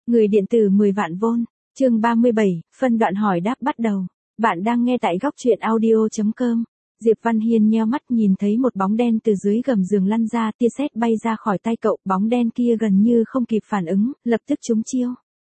Người điện tử 10 vạn vôn, chương 37, phân đoạn hỏi đáp bắt đầu. Bạn đang nghe tại góc truyện audio.com. Diệp Văn Hiên nheo mắt nhìn thấy một bóng đen từ dưới gầm giường lăn ra, tia sét bay ra khỏi tay cậu, bóng đen kia gần như không kịp phản ứng, lập tức trúng chiêu.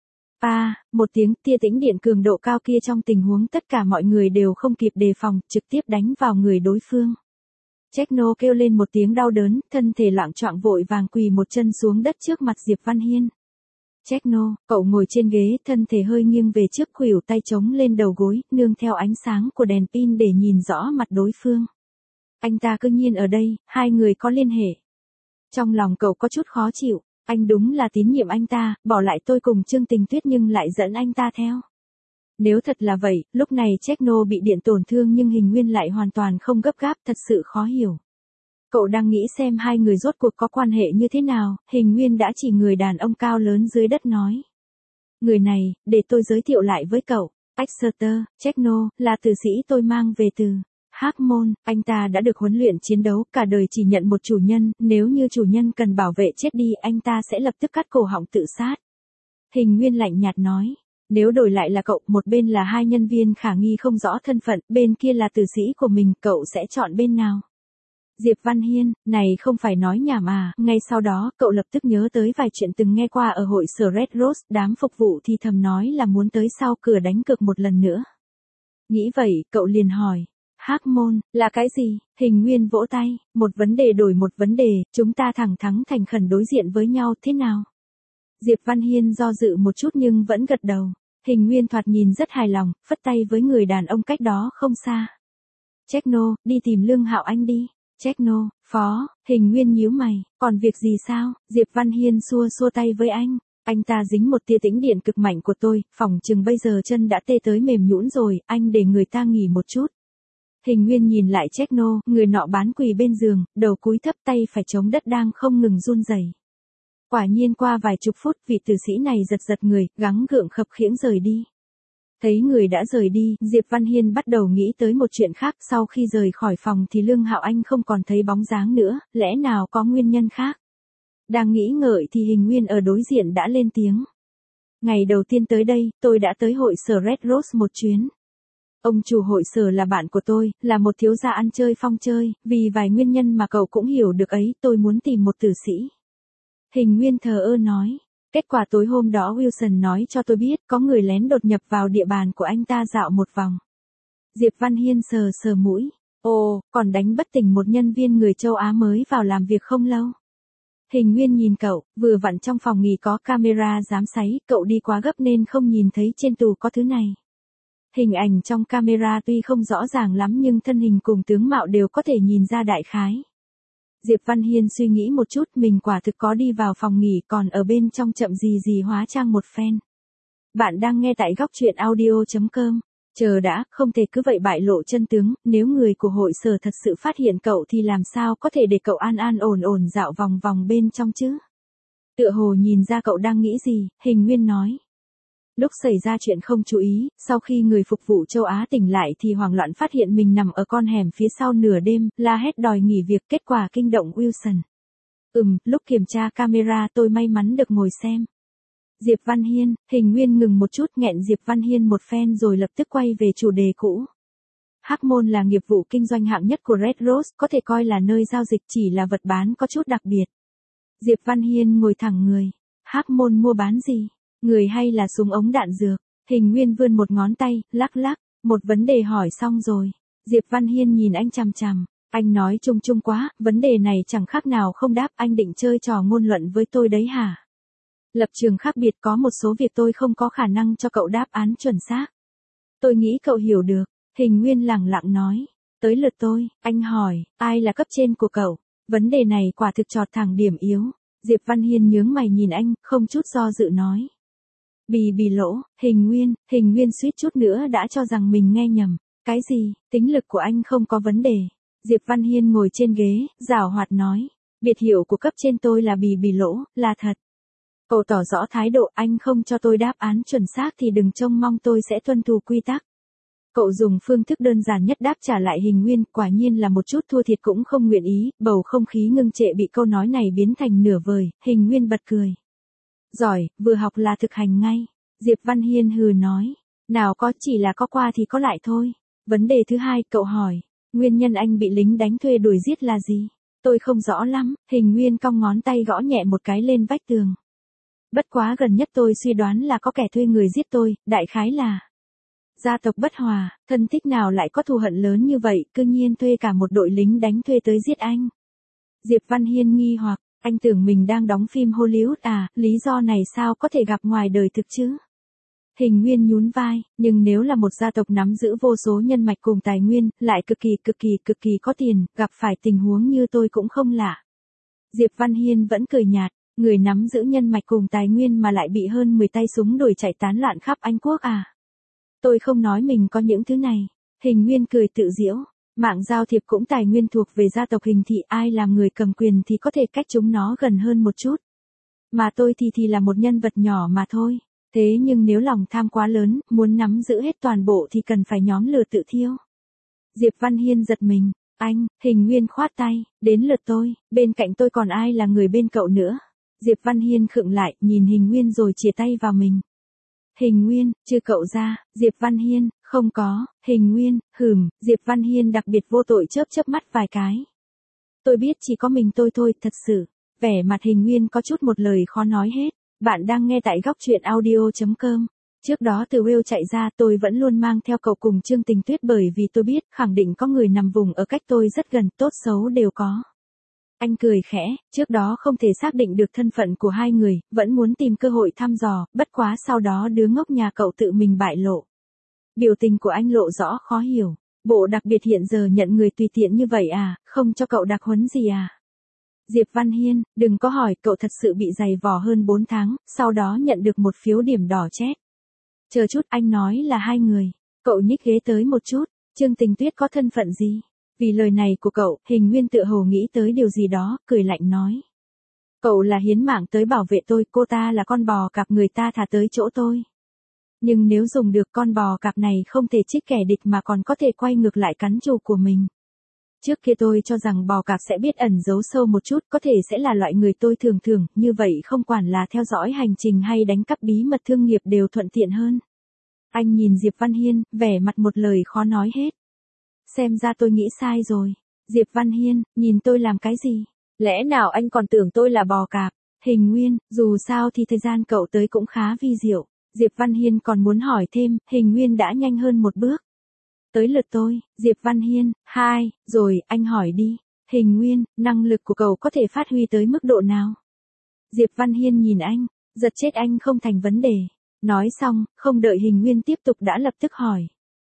Một tiếng tia tĩnh điện cường độ cao kia trong tình huống tất cả mọi người đều không kịp đề phòng, trực tiếp đánh vào người đối phương. Techno kêu lên một tiếng đau đớn, thân thể loạng choạng vội vàng quỳ một chân xuống đất trước mặt Diệp Văn Hiên. Techno, cậu ngồi trên ghế, thân thể hơi nghiêng về trước, khuỷu tay chống lên đầu gối, nương theo ánh sáng của đèn pin để nhìn rõ mặt đối phương. Anh ta cư nhiên ở đây, hai người có liên hệ. Trong lòng cậu có chút khó chịu, anh đúng là tín nhiệm anh ta, bỏ lại tôi cùng Trương Tình Tuyết nhưng lại dẫn anh ta theo. Nếu thật là vậy, lúc này Techno bị điện tổn thương nhưng Hình Nguyên lại hoàn toàn không gấp gáp, thật sự khó hiểu. Cậu đang nghĩ xem hai người rốt cuộc có quan hệ như thế nào, Hình Nguyên đã chỉ người đàn ông cao lớn dưới đất nói. Người này, để tôi giới thiệu lại với cậu, Exeter, Techno, là tử sĩ tôi mang về từ Hắc Môn, anh ta đã được huấn luyện chiến đấu, cả đời chỉ nhận một chủ nhân, nếu như chủ nhân cần bảo vệ chết đi, anh ta sẽ lập tức cắt cổ họng tự sát. Hình Nguyên lạnh nhạt nói. Nếu đổi lại là cậu, một bên là hai nhân viên khả nghi không rõ thân phận, bên kia là tử sĩ của mình, cậu sẽ chọn bên nào? Diệp Văn Hiên, này không phải nói nhảm à, ngay sau đó, cậu lập tức nhớ tới vài chuyện từng nghe qua ở hội sở Red Rose, đám phục vụ thì thầm nói là muốn tới sau cửa đánh cược một lần nữa. Nghĩ vậy, cậu liền hỏi, Hắc Môn, là cái gì? Hình Nguyên vỗ tay, một vấn đề đổi một vấn đề, chúng ta thẳng thắn thành khẩn đối diện với nhau, thế nào? Diệp Văn Hiên do dự một chút nhưng vẫn gật đầu. Hình Nguyên thoạt nhìn rất hài lòng, phất tay với người đàn ông cách đó không xa. Techno, đi tìm Lương Hạo Anh đi. Techno, phó, Hình Nguyên nhíu mày, còn việc gì sao? Diệp Văn Hiên xua xua tay với anh ta dính một tia tĩnh điện cực mạnh của tôi, phỏng chừng bây giờ chân đã tê tới mềm nhũn rồi, anh để người ta nghỉ một chút. Hình Nguyên nhìn lại Techno, người nọ bán quỳ bên giường, đầu cúi thấp, tay phải chống đất đang không ngừng run rẩy. Quả nhiên qua vài chục phút, vị tử sĩ này giật giật người, gắng gượng khập khiễng rời đi. Thấy người đã rời đi, Diệp Văn Hiên bắt đầu nghĩ tới một chuyện khác, sau khi rời khỏi phòng thì Lương Hạo Anh không còn thấy bóng dáng nữa, lẽ nào có nguyên nhân khác? Đang nghĩ ngợi thì Hình Nguyên ở đối diện đã lên tiếng. Ngày đầu tiên tới đây, tôi đã tới hội sở Red Rose một chuyến. Ông chủ hội sở là bạn của tôi, là một thiếu gia ăn chơi phong chơi, vì vài nguyên nhân mà cậu cũng hiểu được ấy, tôi muốn tìm một tử sĩ. Hình Nguyên thờ ơ nói. Kết quả tối hôm đó Wilson nói cho tôi biết có người lén đột nhập vào địa bàn của anh ta dạo một vòng. Diệp Văn Hiên sờ sờ mũi. Ồ, còn đánh bất tỉnh một nhân viên người châu Á mới vào làm việc không lâu. Hình Nguyên nhìn cậu, vừa vặn trong phòng nghỉ có camera giám sáy, cậu đi quá gấp nên không nhìn thấy trên tủ có thứ này. Hình ảnh trong camera tuy không rõ ràng lắm nhưng thân hình cùng tướng mạo đều có thể nhìn ra đại khái. Diệp Văn Hiên suy nghĩ một chút, mình quả thực có đi vào phòng nghỉ, còn ở bên trong chậm gì hóa trang một phen. Bạn đang nghe tại góc truyện audio.com. Chờ đã, không thể cứ vậy bại lộ chân tướng, nếu người của hội sở thật sự phát hiện cậu thì làm sao có thể để cậu an ổn dạo vòng vòng bên trong chứ? Tựa hồ nhìn ra cậu đang nghĩ gì, Hình Nguyên nói. Lúc xảy ra chuyện không chú ý, sau khi người phục vụ châu Á tỉnh lại thì hoảng loạn phát hiện mình nằm ở con hẻm phía sau nửa đêm, la hét đòi nghỉ việc, kết quả kinh động Wilson. Lúc kiểm tra camera tôi may mắn được ngồi xem. Diệp Văn Hiên, Hình Nguyên ngừng một chút, nghẹn Diệp Văn Hiên một phen rồi lập tức quay về chủ đề cũ. Hắc Môn là nghiệp vụ kinh doanh hạng nhất của Red Rose, có thể coi là nơi giao dịch, chỉ là vật bán có chút đặc biệt. Diệp Văn Hiên ngồi thẳng người. Hắc Môn mua bán gì? Người hay là súng ống đạn dược? Hình Nguyên vươn một ngón tay, lắc, một vấn đề hỏi xong rồi. Diệp Văn Hiên nhìn anh chằm chằm, anh nói chung quá, vấn đề này chẳng khác nào không đáp, anh định chơi trò ngôn luận với tôi đấy hả? Lập trường khác biệt, có một số việc tôi không có khả năng cho cậu đáp án chuẩn xác. Tôi nghĩ cậu hiểu được, Hình Nguyên lẳng lặng nói. Tới lượt tôi, anh hỏi, ai là cấp trên của cậu? Vấn đề này quả thực chọt thẳng điểm yếu. Diệp Văn Hiên nhướng mày nhìn anh, không chút do dự nói. Bì lỗ, Hình Nguyên suýt chút nữa đã cho rằng mình nghe nhầm. Cái gì, tính lực của anh không có vấn đề. Diệp Văn Hiên ngồi trên ghế, giảo hoạt nói. Biệt hiệu của cấp trên tôi là bì lỗ, là thật. Cậu tỏ rõ thái độ, anh không cho tôi đáp án chuẩn xác thì đừng trông mong tôi sẽ tuân thủ quy tắc. Cậu dùng phương thức đơn giản nhất đáp trả lại Hình Nguyên, quả nhiên là một chút thua thiệt cũng không nguyện ý, bầu không khí ngưng trệ bị câu nói này biến thành nửa vời, Hình Nguyên bật cười. Giỏi, vừa học là thực hành ngay. Diệp Văn Hiên hừ nói. Nào có, chỉ là có qua thì có lại thôi. Vấn đề thứ hai, cậu hỏi. Nguyên nhân anh bị lính đánh thuê đuổi giết là gì? Tôi không rõ lắm. Hình Nguyên cong ngón tay gõ nhẹ một cái lên vách tường. Bất quá gần nhất tôi suy đoán là có kẻ thuê người giết tôi, đại khái là gia tộc bất hòa, thân thích nào lại có thù hận lớn như vậy, cư nhiên thuê cả một đội lính đánh thuê tới giết anh. Diệp Văn Hiên nghi hoặc, anh tưởng mình đang đóng phim Hollywood à, lý do này sao có thể gặp ngoài đời thực chứ? Hình Nguyên nhún vai, nhưng nếu là một gia tộc nắm giữ vô số nhân mạch cùng tài nguyên, lại cực kỳ có tiền, gặp phải tình huống như tôi cũng không lạ. Diệp Văn Hiên vẫn cười nhạt, người nắm giữ nhân mạch cùng tài nguyên mà lại bị hơn 10 tay súng đuổi chạy tán loạn khắp Anh Quốc à? Tôi không nói mình có những thứ này. Hình Nguyên cười tự giễu, mạng giao thiệp cũng tài nguyên thuộc về gia tộc Hình thị, ai làm người cầm quyền thì có thể cách chúng nó gần hơn một chút. Mà tôi thì là một nhân vật nhỏ mà thôi. Thế nhưng nếu lòng tham quá lớn, muốn nắm giữ hết toàn bộ thì cần phải nhóm lửa tự thiêu. Diệp Văn Hiên giật mình, anh, Hình Nguyên khoát tay, đến lượt tôi, bên cạnh tôi còn ai là người bên cậu nữa. Diệp Văn Hiên khựng lại, nhìn Hình Nguyên rồi chìa tay vào mình. Hình Nguyên, chưa cậu ra, Diệp Văn Hiên, không có, Hình Nguyên, Diệp Văn Hiên đặc biệt vô tội chớp mắt vài cái. Tôi biết chỉ có mình tôi thôi, thật sự. Vẻ mặt Hình Nguyên có chút một lời khó nói hết. Bạn đang nghe tại góc truyện audio.com. Trước đó từ Wales chạy ra tôi vẫn luôn mang theo cậu cùng Trương Tình Tuyết bởi vì tôi biết khẳng định có người nằm vùng ở cách tôi rất gần, tốt xấu đều có. Anh cười khẽ, trước đó không thể xác định được thân phận của hai người, vẫn muốn tìm cơ hội thăm dò, bất quá sau đó đứa ngốc nhà cậu tự mình bại lộ. Biểu tình của anh lộ rõ khó hiểu, bộ đặc biệt hiện giờ nhận người tùy tiện như vậy à, không cho cậu đặc huấn gì à? Diệp Văn Hiên, đừng có hỏi, cậu thật sự bị dày vò hơn 4 tháng, sau đó nhận được một phiếu điểm đỏ chét. Chờ chút, anh nói là hai người. Cậu nhích ghế tới một chút, Trương Tình Tuyết có thân phận gì? Vì lời này của cậu, Hình Nguyên tựa hồ nghĩ tới điều gì đó, cười lạnh nói. Cậu là hiến mạng tới bảo vệ tôi, cô ta là con bò cạp người ta thả tới chỗ tôi. Nhưng nếu dùng được con bò cạp này không thể trích kẻ địch mà còn có thể quay ngược lại cắn chủ của mình. Trước kia tôi cho rằng bò cạp sẽ biết ẩn giấu sâu một chút, có thể sẽ là loại người tôi thường, như vậy không quản là theo dõi hành trình hay đánh cắp bí mật thương nghiệp đều thuận tiện hơn. Anh nhìn Diệp Văn Hiên, vẻ mặt một lời khó nói hết. Xem ra tôi nghĩ sai rồi. Diệp Văn Hiên, nhìn tôi làm cái gì? Lẽ nào anh còn tưởng tôi là bò cạp? Hình Nguyên, dù sao thì thời gian cậu tới cũng khá vi diệu. Diệp Văn Hiên còn muốn hỏi thêm, Hình Nguyên đã nhanh hơn một bước. Tới lượt tôi, Diệp Văn Hiên, rồi, anh hỏi đi. Hình Nguyên, năng lực của cậu có thể phát huy tới mức độ nào? Diệp Văn Hiên nhìn anh, giật chết anh không thành vấn đề. Nói xong, không đợi Hình Nguyên tiếp tục đã lập tức hỏi.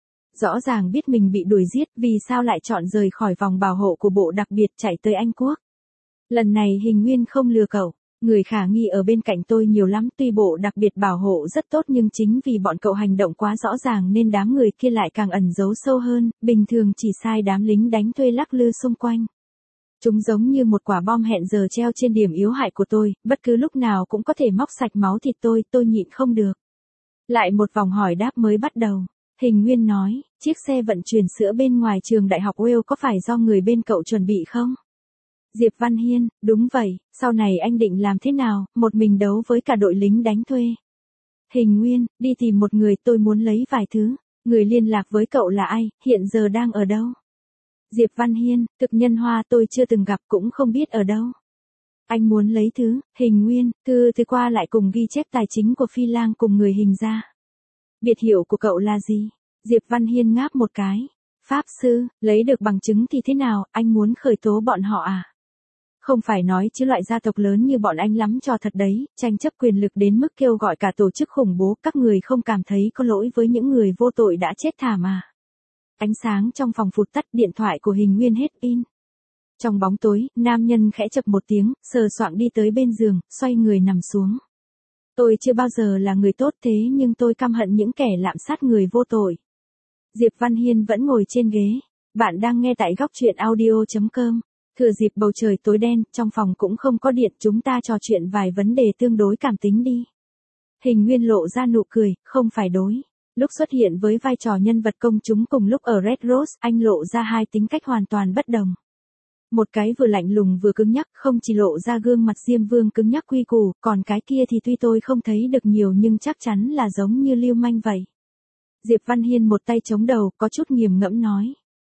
Rõ ràng biết mình bị đuổi giết, vì sao lại chọn rời khỏi vòng bảo hộ của bộ đặc biệt chạy tới Anh Quốc? Lần này Hình Nguyên không lừa cậu, người khả nghi ở bên cạnh tôi nhiều lắm, tuy bộ đặc biệt bảo hộ rất tốt nhưng chính vì bọn cậu hành động quá rõ ràng nên đám người kia lại càng ẩn giấu sâu hơn, bình thường chỉ sai đám lính đánh thuê lắc lư xung quanh. Chúng giống như một quả bom hẹn giờ treo trên điểm yếu hại của tôi, bất cứ lúc nào cũng có thể móc sạch máu thịt tôi nhịn không được. Lại một vòng hỏi đáp mới bắt đầu. Hình Nguyên nói, chiếc xe vận chuyển sữa bên ngoài trường đại học Wales có phải do người bên cậu chuẩn bị không? Diệp Văn Hiên, đúng vậy, sau này anh định làm thế nào, một mình đấu với cả đội lính đánh thuê? Hình Nguyên, đi tìm một người, tôi muốn lấy vài thứ. Người liên lạc với cậu là ai, hiện giờ đang ở đâu? Diệp Văn Hiên, thực nhân Hoa tôi chưa từng gặp cũng không biết ở đâu. Anh muốn lấy thứ, Hình Nguyên, thư qua lại cùng ghi chép tài chính của Phi Lang cùng người Hình gia. Biệt hiệu của cậu là gì? Diệp Văn Hiên ngáp một cái. Pháp sư, lấy được bằng chứng thì thế nào, anh muốn khởi tố bọn họ à? Không phải nói chứ loại gia tộc lớn như bọn anh lắm cho thật đấy, tranh chấp quyền lực đến mức kêu gọi cả tổ chức khủng bố, các người không cảm thấy có lỗi với những người vô tội đã chết thảm à? Ánh sáng trong phòng phụt tắt, điện thoại của Hình Nguyên hết pin. Trong bóng tối, nam nhân khẽ chập một tiếng, sờ soạng đi tới bên giường, xoay người nằm xuống. Tôi chưa bao giờ là người tốt thế nhưng tôi căm hận những kẻ lạm sát người vô tội. Diệp Văn Hiên vẫn ngồi trên ghế. Bạn đang nghe tại góc truyện audio.com. Thừa dịp bầu trời tối đen, trong phòng cũng không có điện, chúng ta trò chuyện vài vấn đề tương đối cảm tính đi. Hình Nguyên lộ ra nụ cười, không phải đối. Lúc xuất hiện với vai trò nhân vật công chúng cùng lúc ở Red Rose, anh lộ ra hai tính cách hoàn toàn bất đồng. Một cái vừa lạnh lùng vừa cứng nhắc, không chỉ lộ ra gương mặt Diêm Vương cứng nhắc quy củ, còn cái kia thì tuy tôi không thấy được nhiều nhưng chắc chắn là giống như lưu manh vậy. Diệp Văn Hiên một tay chống đầu, có chút nghiền ngẫm nói.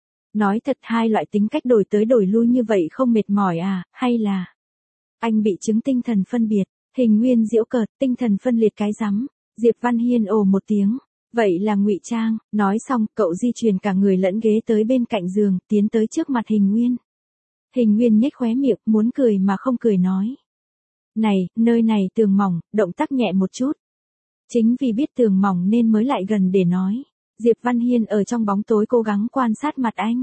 Nói thật, hai loại tính cách đổi tới đổi lui như vậy không mệt mỏi à, hay là anh bị chứng tinh thần phân biệt? Hình Nguyên giễu cợt, tinh thần phân liệt cái rắm. Diệp Văn Hiên ồ một tiếng. Vậy là ngụy trang. Nói xong, cậu di chuyển cả người lẫn ghế tới bên cạnh giường, tiến tới trước mặt Hình Nguyên. Hình Nguyên nhếch khóe miệng, muốn cười mà không cười nói. Này, nơi này tường mỏng, động tác nhẹ một chút. Chính vì biết tường mỏng nên mới lại gần để nói. Diệp Văn Hiên ở trong bóng tối cố gắng quan sát mặt anh.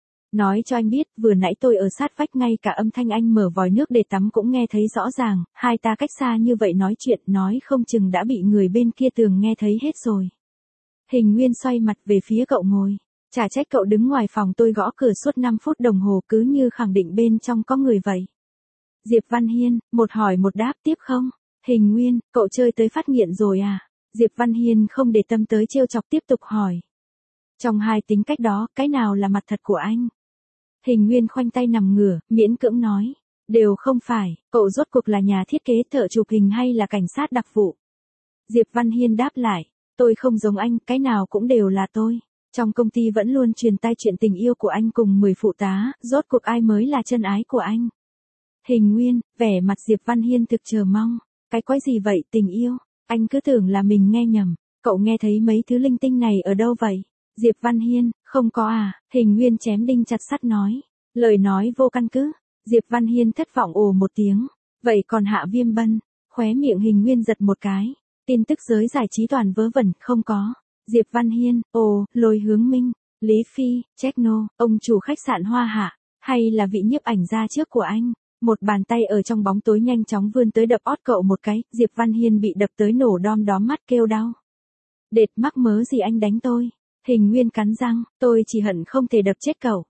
Nói cho anh biết, vừa nãy tôi ở sát vách, ngay cả âm thanh anh mở vòi nước để tắm cũng nghe thấy rõ ràng, hai ta cách xa như vậy nói chuyện, nói không chừng đã bị người bên kia tường nghe thấy hết rồi. Hình Nguyên xoay mặt về phía cậu ngồi. Chả trách cậu đứng ngoài phòng tôi gõ cửa suốt 5 phút đồng hồ cứ như khẳng định bên trong có người vậy. Diệp Văn Hiên, một hỏi một đáp tiếp không? Hình Nguyên, cậu chơi tới phát nghiện rồi à? Diệp Văn Hiên không để tâm tới trêu chọc tiếp tục hỏi. Trong hai tính cách đó, cái nào là mặt thật của anh? Hình Nguyên khoanh tay nằm ngửa, miễn cưỡng nói. Đều không phải, cậu rốt cuộc là nhà thiết kế, thợ chụp hình hay là cảnh sát đặc vụ? Diệp Văn Hiên đáp lại. Tôi không giống anh, cái nào cũng đều là tôi. Trong công ty vẫn luôn truyền tai chuyện tình yêu của anh cùng 10 phụ tá, rốt cuộc ai mới là chân ái của anh? Hình Nguyên, vẻ mặt Diệp Văn Hiên thực chờ mong. Cái quái gì vậy, tình yêu? Anh cứ tưởng là mình nghe nhầm. Cậu nghe thấy mấy thứ linh tinh này ở đâu vậy? Diệp Văn Hiên, không có à? Hình Nguyên chém đinh chặt sắt nói. Lời nói vô căn cứ. Diệp Văn Hiên thất vọng ồ một tiếng. Vậy còn Hạ Viêm Bân? Khóe miệng Hình Nguyên giật một cái. Tin tức giới giải trí toàn vớ vẩn, không có. Diệp Văn Hiên, ồ, Lôi Hướng Minh, Lý Phi, Techno, ông chủ khách sạn Hoa Hạ, hay là vị nhiếp ảnh gia trước của anh? Một bàn tay ở trong bóng tối nhanh chóng vươn tới đập ót cậu một cái, Diệp Văn Hiên bị đập tới nổ đom đóm mắt kêu đau. Đệt mắc mớ gì anh đánh tôi? Hình Nguyên cắn răng, tôi chỉ hận không thể đập chết cậu.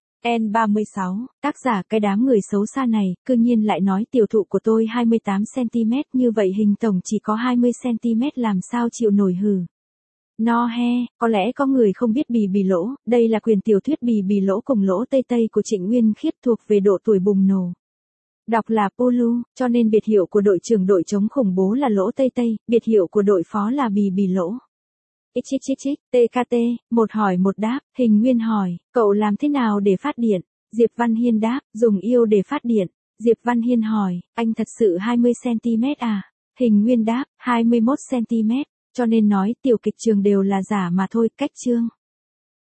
N36, tác giả cái đám người xấu xa này, cư nhiên lại nói tiểu thụ của tôi 28cm, như vậy hình tổng chỉ có 20cm làm sao chịu nổi hừ. No he, có lẽ có người không biết Bì Bì Lỗ, đây là quyền tiểu thuyết Bì Bì Lỗ cùng Lỗ Tây Tây của Trịnh Nguyên Khiết thuộc về độ tuổi bùng nổ. Đọc là Pulu, cho nên biệt hiệu của đội trưởng đội chống khủng bố là Lỗ Tây Tây, biệt hiệu của đội phó là Bì Bì Lỗ. TKT, một hỏi một đáp, Hình Nguyên hỏi, cậu làm thế nào để phát điện? Diệp Văn Hiên đáp, dùng yêu để phát điện. Diệp Văn Hiên hỏi, anh thật sự 20cm à? Hình Nguyên đáp, 21cm, cho nên nói tiểu kịch trường đều là giả mà thôi, cách chương.